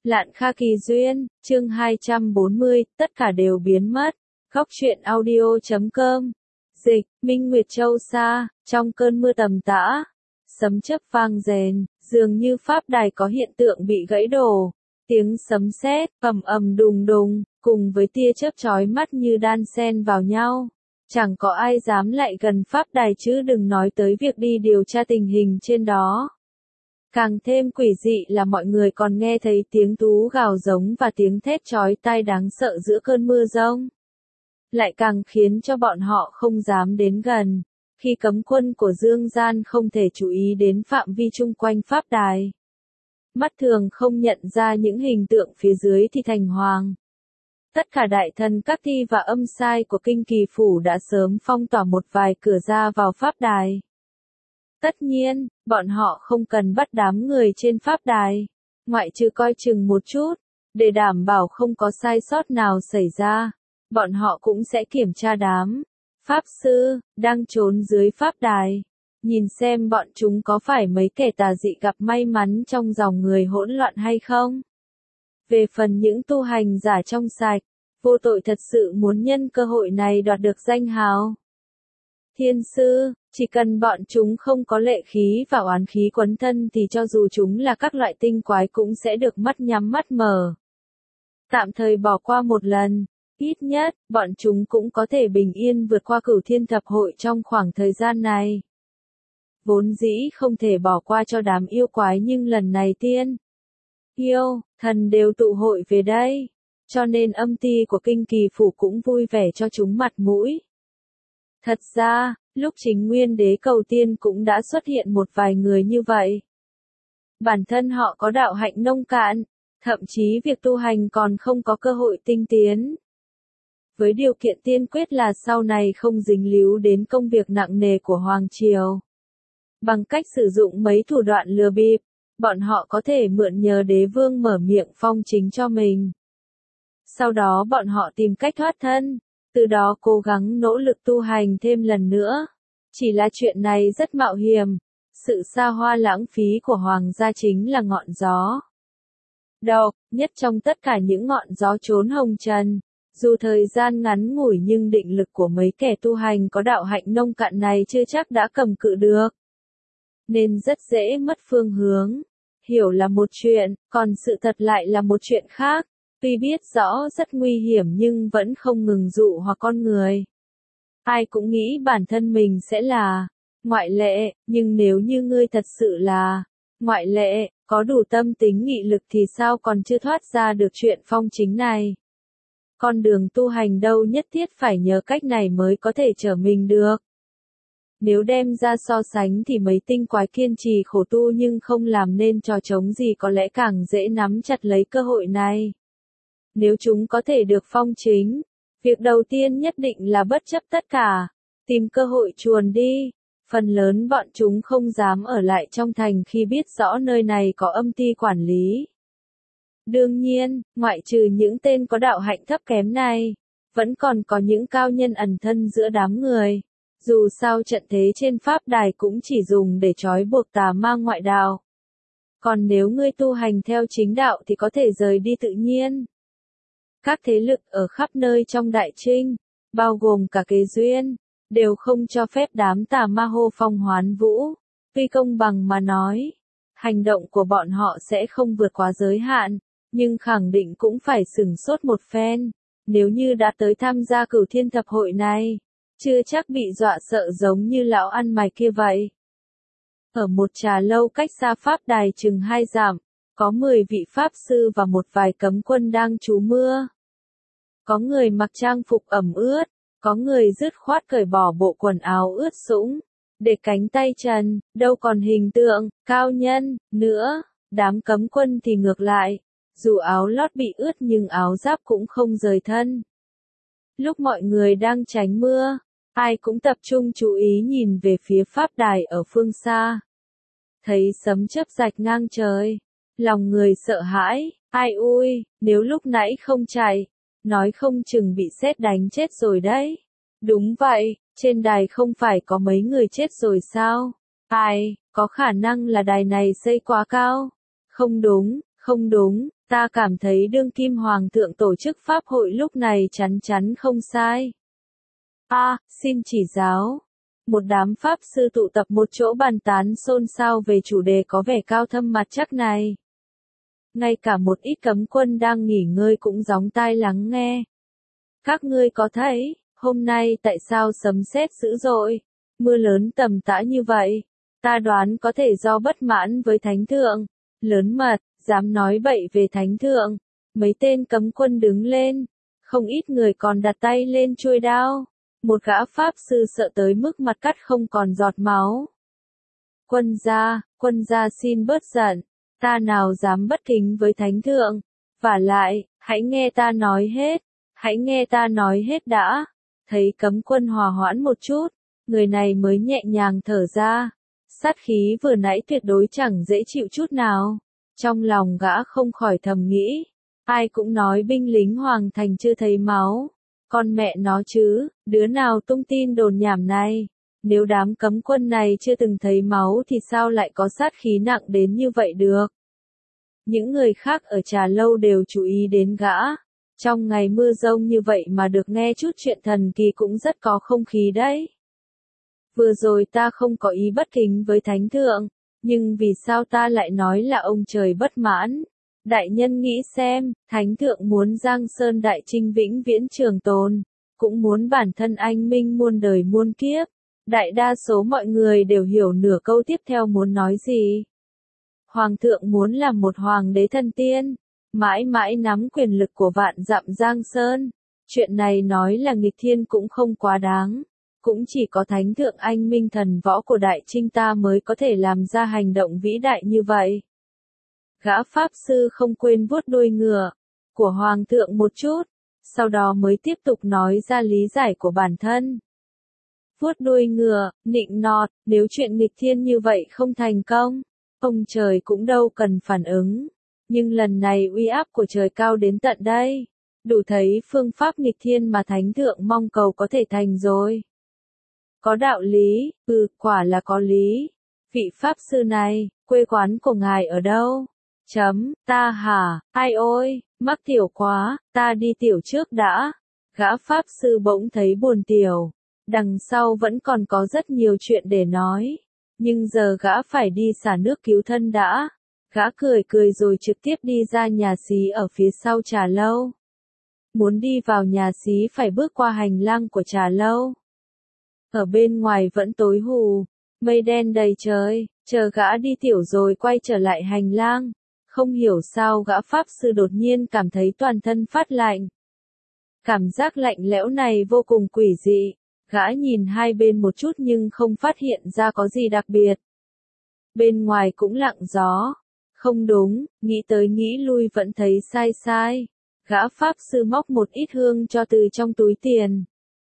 Lạn Kha Kỳ Duyên, chương 240, tất cả đều biến mất. Góc truyện audio.com. Dịch, Minh Nguyệt Châu xa, trong cơn mưa tầm tã. Sấm chớp vang rền, dường như pháp đài có hiện tượng bị gãy đổ. Tiếng sấm sét, ầm ầm đùng đùng, cùng với tia chớp chói mắt như đan xen vào nhau. Chẳng có ai dám lại gần pháp đài chứ đừng nói tới việc đi điều tra tình hình trên đó. Càng thêm quỷ dị là mọi người còn nghe thấy tiếng thú gào giống và tiếng thét chói tai đáng sợ giữa cơn mưa giông. Lại càng khiến cho bọn họ không dám đến gần, khi cấm quân của Dương Gian không thể chú ý đến phạm vi chung quanh pháp đài. Mắt thường không nhận ra những hình tượng phía dưới thì thành hoàng. Tất cả đại thần các thi và âm sai của kinh kỳ phủ đã sớm phong tỏa một vài cửa ra vào pháp đài. Tất nhiên, bọn họ không cần bắt đám người trên pháp đài, ngoại trừ coi chừng một chút, để đảm bảo không có sai sót nào xảy ra, bọn họ cũng sẽ kiểm tra đám pháp sư đang trốn dưới pháp đài, nhìn xem bọn chúng có phải mấy kẻ tà dị gặp may mắn trong dòng người hỗn loạn hay không. Về phần những tu hành giả trong sạch, vô tội thật sự muốn nhân cơ hội này đoạt được danh hào thiên sư, chỉ cần bọn chúng không có lệ khí và oán khí quấn thân thì cho dù chúng là các loại tinh quái cũng sẽ được mắt nhắm mắt mở. Tạm thời bỏ qua một lần, ít nhất, bọn chúng cũng có thể bình yên vượt qua Cửu Thiên Thập Hội trong khoảng thời gian này. Vốn dĩ không thể bỏ qua cho đám yêu quái nhưng lần này tiên, yêu, thần đều tụ hội về đây, cho nên âm ty của kinh kỳ phủ cũng vui vẻ cho chúng mặt mũi. Thật ra, lúc chính nguyên đế cầu tiên cũng đã xuất hiện một vài người như vậy. Bản thân họ có đạo hạnh nông cạn, thậm chí việc tu hành còn không có cơ hội tinh tiến. Với điều kiện tiên quyết là sau này không dính líu đến công việc nặng nề của Hoàng Triều. Bằng cách sử dụng mấy thủ đoạn lừa bịp, bọn họ có thể mượn nhờ đế vương mở miệng phong chính cho mình. Sau đó bọn họ tìm cách thoát thân, từ đó cố gắng nỗ lực tu hành thêm lần nữa. Chỉ là chuyện này rất mạo hiểm, sự xa hoa lãng phí của hoàng gia chính là ngọn gió độc nhất trong tất cả những ngọn gió trốn hồng trần. Dù thời gian ngắn ngủi nhưng định lực của mấy kẻ tu hành có đạo hạnh nông cạn này chưa chắc đã cầm cự được. Nên rất dễ mất phương hướng. Hiểu là một chuyện, còn sự thật lại là một chuyện khác. Tuy biết rõ rất nguy hiểm nhưng vẫn không ngừng dụ hoặc con người. Ai cũng nghĩ bản thân mình sẽ là ngoại lệ, nhưng nếu như ngươi thật sự là ngoại lệ, có đủ tâm tính nghị lực thì sao còn chưa thoát ra được chuyện phong chính này. Con đường tu hành đâu nhất thiết phải nhờ cách này mới có thể trở mình được. Nếu đem ra so sánh thì mấy tinh quái kiên trì khổ tu nhưng không làm nên trò trống gì có lẽ càng dễ nắm chặt lấy cơ hội này. Nếu chúng có thể được phong chính, việc đầu tiên nhất định là bất chấp tất cả, tìm cơ hội chuồn đi. Phần lớn bọn chúng không dám ở lại trong thành khi biết rõ nơi này có âm ty quản lý. Đương nhiên, ngoại trừ những tên có đạo hạnh thấp kém này, vẫn còn có những cao nhân ẩn thân giữa đám người. Dù sao trận thế trên pháp đài cũng chỉ dùng để trói buộc tà ma ngoại đạo. Còn nếu ngươi tu hành theo chính đạo thì có thể rời đi tự nhiên. Các thế lực ở khắp nơi trong Đại Trinh, bao gồm cả Kế Duyên, đều không cho phép đám tà ma hô phong hoán vũ. Tuy công bằng mà nói, hành động của bọn họ sẽ không vượt quá giới hạn, nhưng khẳng định cũng phải sửng sốt một phen. Nếu như đã tới tham gia Cửu Thiên Thập Hội này, chưa chắc bị dọa sợ giống như lão ăn mày kia vậy. Ở một trà lâu cách xa pháp đài chừng 2 dặm, có 10 vị pháp sư và một vài cấm quân đang trú mưa. Có người mặc trang phục ẩm ướt, có người dứt khoát cởi bỏ bộ quần áo ướt sũng, để cánh tay trần, đâu còn hình tượng, cao nhân, nữa. Đám cấm quân thì ngược lại, dù áo lót bị ướt nhưng áo giáp cũng không rời thân. Lúc mọi người đang tránh mưa, ai cũng tập trung chú ý nhìn về phía pháp đài ở phương xa. Thấy sấm chớp rạch ngang trời, lòng người sợ hãi, ai ui, nếu lúc nãy không chạy, nói không chừng bị sét đánh chết rồi đấy. Đúng vậy, trên đài không phải có mấy người chết rồi sao? Ai, có khả năng là đài này xây quá cao. Không đúng, Không đúng, ta cảm thấy đương kim hoàng thượng tổ chức pháp hội lúc này chắn chắn không sai. Xin chỉ giáo. Một đám pháp sư tụ tập một chỗ bàn tán xôn xao về chủ đề có vẻ cao thâm mặt chắc này. Ngay cả một ít cấm quân đang nghỉ ngơi cũng gióng tai lắng nghe. Các ngươi có thấy, hôm nay tại sao sấm sét dữ dội, mưa lớn tầm tã như vậy? Ta đoán có thể do bất mãn với thánh thượng. Lớn mật, dám nói bậy về thánh thượng. Mấy tên cấm quân đứng lên. Không ít người còn đặt tay lên chuôi đao. Một gã pháp sư sợ tới mức mặt cắt không còn giọt máu. Quân gia xin bớt giận. Ta nào dám bất kính với thánh thượng. Vả lại, hãy nghe ta nói hết. Hãy nghe ta nói hết đã. Thấy cấm quân hòa hoãn một chút, người này mới nhẹ nhàng thở ra. Sát khí vừa nãy tuyệt đối chẳng dễ chịu chút nào. Trong lòng gã không khỏi thầm nghĩ. Ai cũng nói binh lính hoàng thành chưa thấy máu. Con mẹ nó chứ, đứa nào tung tin đồn nhảm này. Nếu đám cấm quân này chưa từng thấy máu thì sao lại có sát khí nặng đến như vậy được. Những người khác ở trà lâu đều chú ý đến gã. Trong ngày mưa rông như vậy mà được nghe chút chuyện thần kỳ cũng rất có không khí đấy. Vừa rồi ta không có ý bất kính với thánh thượng, nhưng vì sao ta lại nói là ông trời bất mãn? Đại nhân nghĩ xem, thánh thượng muốn Giang Sơn Đại Trinh vĩnh viễn trường tồn, cũng muốn bản thân anh minh muôn đời muôn kiếp. Đại đa số mọi người đều hiểu nửa câu tiếp theo muốn nói gì. Hoàng thượng muốn làm một hoàng đế thần tiên, mãi mãi nắm quyền lực của vạn dặm Giang Sơn. Chuyện này nói là nghịch thiên cũng không quá đáng. Cũng chỉ có thánh thượng anh minh thần võ của Đại Trinh ta mới có thể làm ra hành động vĩ đại như vậy. Gã pháp sư không quên vuốt đuôi ngựa của hoàng thượng một chút, sau đó mới tiếp tục nói ra lý giải của bản thân. Vuốt đuôi ngựa, nịnh nọt, nếu chuyện nghịch thiên như vậy không thành công, ông trời cũng đâu cần phản ứng. Nhưng lần này uy áp của trời cao đến tận đây, đủ thấy phương pháp nghịch thiên mà thánh thượng mong cầu có thể thành rồi. Có đạo lý, quả là có lý. Vị pháp sư này, quê quán của ngài ở đâu? Ta hả, ai ôi, mắc tiểu quá, ta đi tiểu trước đã. Gã pháp sư bỗng thấy buồn tiểu. Đằng sau vẫn còn có rất nhiều chuyện để nói. Nhưng giờ gã phải đi xả nước cứu thân đã. Gã cười cười rồi trực tiếp đi ra nhà xí ở phía sau trà lâu. Muốn đi vào nhà xí phải bước qua hành lang của trà lâu. Ở bên ngoài vẫn tối hù, mây đen đầy trời, chờ gã đi tiểu rồi quay trở lại hành lang. Không hiểu sao gã pháp sư đột nhiên cảm thấy toàn thân phát lạnh. Cảm giác lạnh lẽo này vô cùng quỷ dị. Gã nhìn hai bên một chút nhưng không phát hiện ra có gì đặc biệt. Bên ngoài cũng lặng gió. Không đúng, nghĩ tới nghĩ lui vẫn thấy sai sai. Gã pháp sư móc một ít hương cho từ trong túi tiền.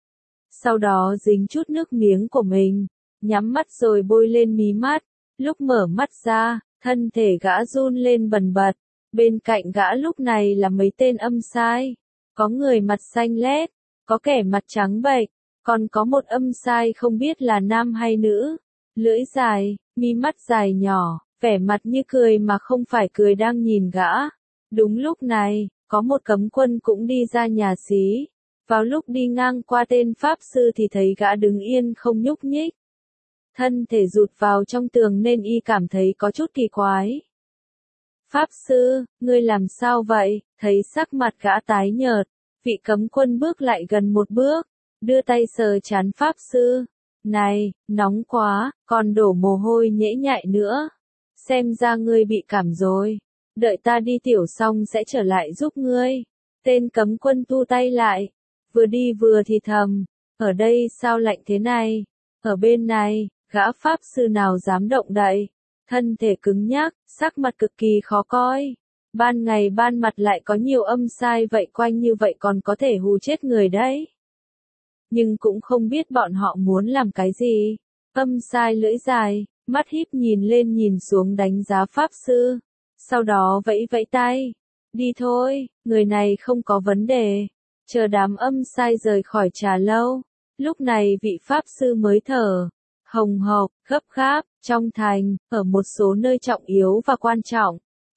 Sau đó dính chút nước miếng của mình, nhắm mắt rồi bôi lên mí mắt. Lúc mở mắt ra, thân thể gã run lên bần bật. Bên cạnh gã lúc này là mấy tên âm sai. Có người mặt xanh lét, có kẻ mặt trắng bệch, còn có một âm sai không biết là nam hay nữ. Lưỡi dài, mí mắt dài nhỏ, vẻ mặt như cười mà không phải cười đang nhìn gã. Đúng lúc này, có một cấm quân cũng đi ra nhà xí. Vào lúc đi ngang qua tên pháp sư thì thấy gã đứng yên không nhúc nhích. Thân thể rụt vào trong tường nên y cảm thấy có chút kỳ quái. Pháp sư, ngươi làm sao vậy? Thấy sắc mặt gã tái nhợt, vị cấm quân bước lại gần một bước, đưa tay sờ trán pháp sư. Này, nóng quá, còn đổ mồ hôi nhễ nhại nữa. Xem ra ngươi bị cảm rồi. Đợi ta đi tiểu xong sẽ trở lại giúp ngươi. Tên cấm quân thu tay lại. Vừa đi vừa thì thầm. Ở đây sao lạnh thế này? Ở bên này, gã pháp sư nào dám động đậy. Thân thể cứng nhắc, sắc mặt cực kỳ khó coi. Ban ngày ban mặt lại có nhiều âm sai vậy quanh như vậy còn có thể hù chết người đấy. Nhưng cũng không biết bọn họ muốn làm cái gì. Âm sai lưỡi dài, mắt híp nhìn lên nhìn xuống đánh giá pháp sư. Sau đó vẫy vẫy tay. Đi thôi, người này không có vấn đề. Chờ đám âm sai rời khỏi trà lâu. Lúc này vị pháp sư mới thở hồng hộc, gấp gáp, trong thành, ở một số nơi trọng yếu và quan trọng.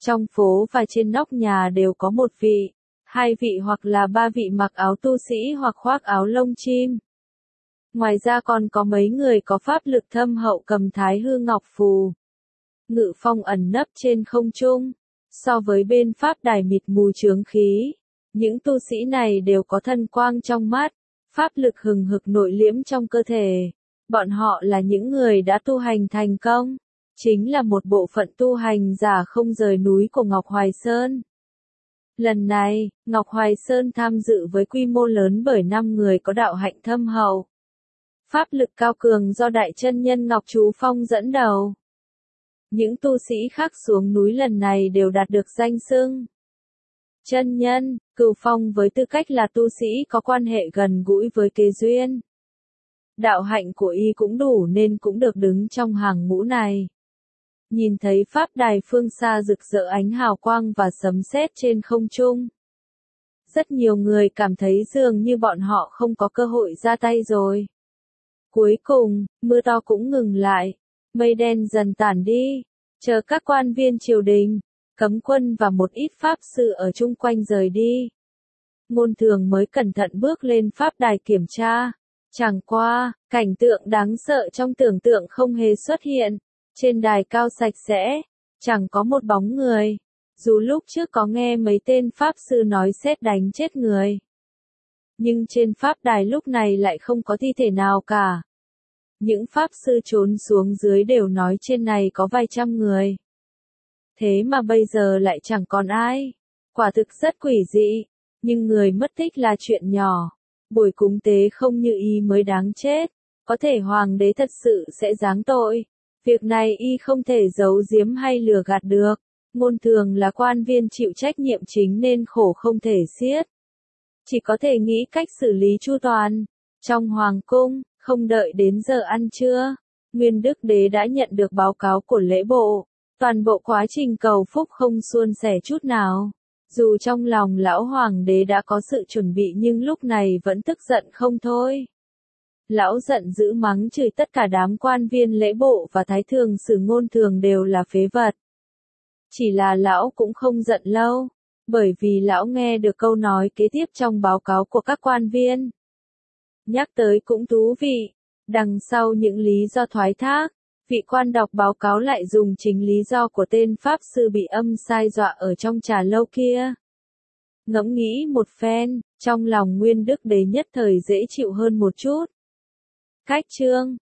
Trong phố và trên nóc nhà đều có một vị, hai vị hoặc là ba vị mặc áo tu sĩ hoặc khoác áo lông chim. Ngoài ra còn có mấy người có pháp lực thâm hậu cầm thái hư ngọc phù. Ngự phong ẩn nấp trên không trung. So với bên pháp đài mịt mù chướng khí, những tu sĩ này đều có thần quang trong mắt, pháp lực hừng hực nội liễm trong cơ thể. Bọn họ là những người đã tu hành thành công, chính là một bộ phận tu hành giả không rời núi của Ngọc Hoài Sơn. Lần này, Ngọc Hoài Sơn tham dự với quy mô lớn bởi 5 người có đạo hạnh thâm hậu. Pháp lực cao cường do Đại Chân Nhân Ngọc Chú Phong dẫn đầu. Những tu sĩ khác xuống núi lần này đều đạt được danh xưng chân nhân, Cửu Phong với tư cách là tu sĩ có quan hệ gần gũi với kế duyên. Đạo hạnh của y cũng đủ nên cũng được đứng trong hàng ngũ này. Nhìn thấy pháp đài phương xa rực rỡ ánh hào quang và sấm sét trên không trung. Rất nhiều người cảm thấy dường như bọn họ không có cơ hội ra tay rồi. Cuối cùng, mưa to cũng ngừng lại, mây đen dần tản đi, chờ các quan viên triều đình, cấm quân và một ít pháp sư ở chung quanh rời đi. Ngôn Thường mới cẩn thận bước lên pháp đài kiểm tra. Chẳng qua, cảnh tượng đáng sợ trong tưởng tượng không hề xuất hiện. Trên đài cao sạch sẽ, chẳng có một bóng người. Dù lúc trước có nghe mấy tên pháp sư nói sét đánh chết người. Nhưng trên pháp đài lúc này lại không có thi thể nào cả. Những pháp sư trốn xuống dưới đều nói trên này có vài trăm người. Thế mà bây giờ lại chẳng còn ai. Quả thực rất quỷ dị. Nhưng người mất tích là chuyện nhỏ. Buổi cúng tế không như y mới đáng chết. Có thể hoàng đế thật sự sẽ giáng tội. Việc này y không thể giấu giếm hay lừa gạt được. Ngôn Thường là quan viên chịu trách nhiệm chính nên khổ không thể xiết. Chỉ có thể nghĩ cách xử lý chu toàn. Trong hoàng cung, không đợi đến giờ ăn trưa, Nguyên Đức Đế đã nhận được báo cáo của lễ bộ. Toàn bộ quá trình cầu phúc không suôn sẻ chút nào. Dù trong lòng lão hoàng đế đã có sự chuẩn bị nhưng lúc này vẫn tức giận không thôi. Lão giận dữ mắng chửi tất cả đám quan viên lễ bộ và thái thường sử Ngôn Thường đều là phế vật. Chỉ là lão cũng không giận lâu, bởi vì lão nghe được câu nói kế tiếp trong báo cáo của các quan viên. Nhắc tới cũng thú vị, đằng sau những lý do thoái thác, vị quan đọc báo cáo lại dùng chính lý do của tên pháp sư bị âm sai dọa ở trong trà lâu kia. Ngẫm nghĩ một phen, trong lòng Nguyên Đức Đế nhất thời dễ chịu hơn một chút. Cách chương